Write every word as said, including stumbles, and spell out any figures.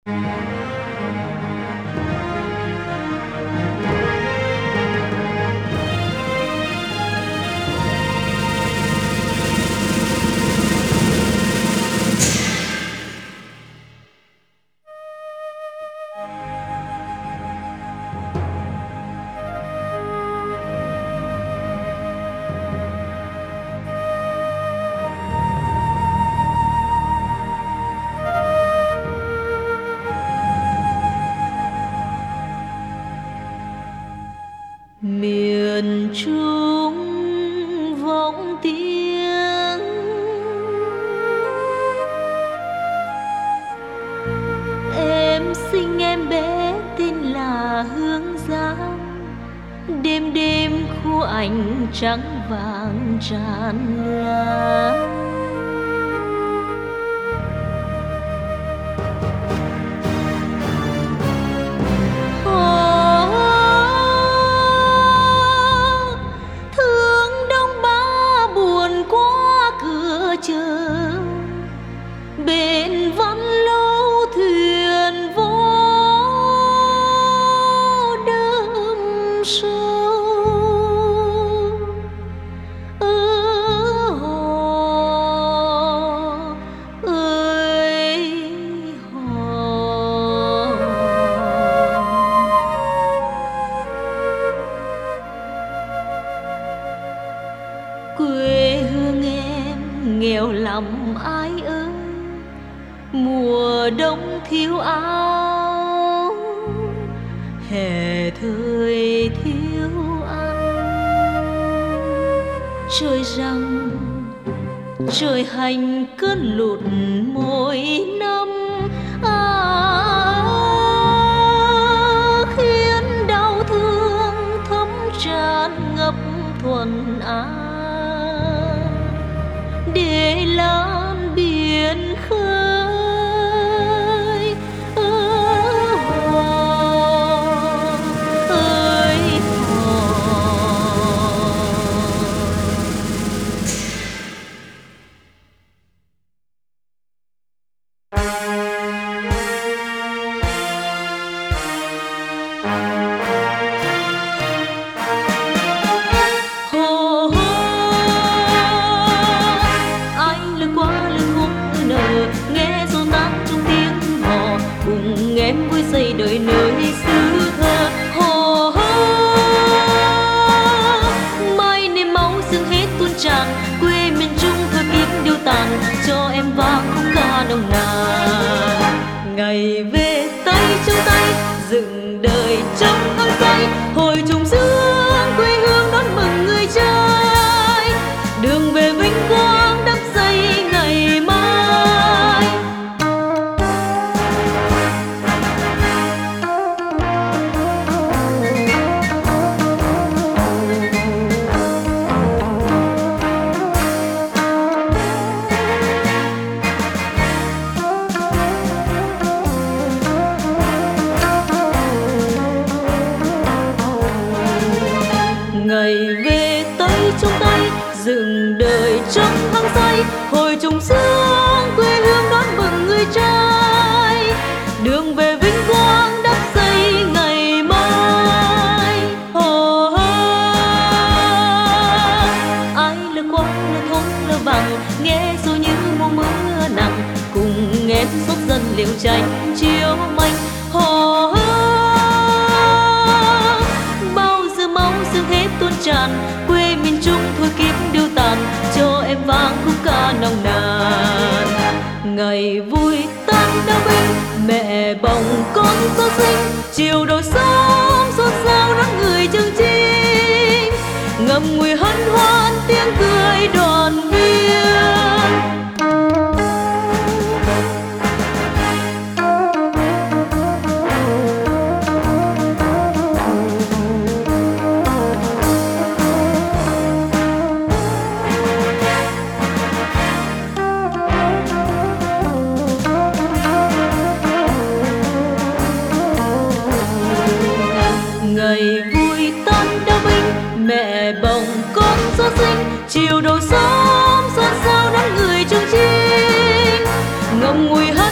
miền trung vọng tiếng em sinh em bé tên là Hương Giang, đêm đêm khu ảnh trắng vàng tràn lan. Bên văn lâu thuyền vô đâm sâu ơ hò ơi hò. Quê hương em nghèo lắm ai ơi, mùa đông thiếu áo, hè thời thiếu ăn. Trời rằng trời hành cơn lụt mỗi năm à, khiến đau thương thấm tràn ngập thuần á, để lan biển khơi. Em vui xây đời nơi xứ thơ hồ hơ, mai niềm máu dâng hết tuôn tràn, quê miền Trung thôi kiếp điêu tàn, cho em vang khúc ca nồng nàn. Ngày về tay trong tay dựng đời trong áo say, hồi trùng dương quê hương đón mừng người trai, đường về vinh quang đắp xây ngày mai. Ngày về tay trong tay dựng đời trong hăng say, hồi trùng dương quê hương đón mừng người trai, đường về vinh quang đắp xây ngày mai. Hồ hơ ai lơ quang lơ thốn lơ vàng, nghe rồi như mùa mưa nặng, cùng em xót dân liều tranh chiếu manh. Hồ hơ tràn, quê miền Trung thôi kiếp điêu tàn, cho em vang khúc ca nồng nàn. Ngày vui tan đau binh, mẹ bồng con gió sinh, chiều đầu sớm xôn xao đón người chương trình, ngậm ngùi hân hoan tiếng cười đoàn viên. Ngày vui tan đau binh, mẹ bồng con gió sinh, chiều đầu sớm xôn xao đón người chương trình, ngậm ngùi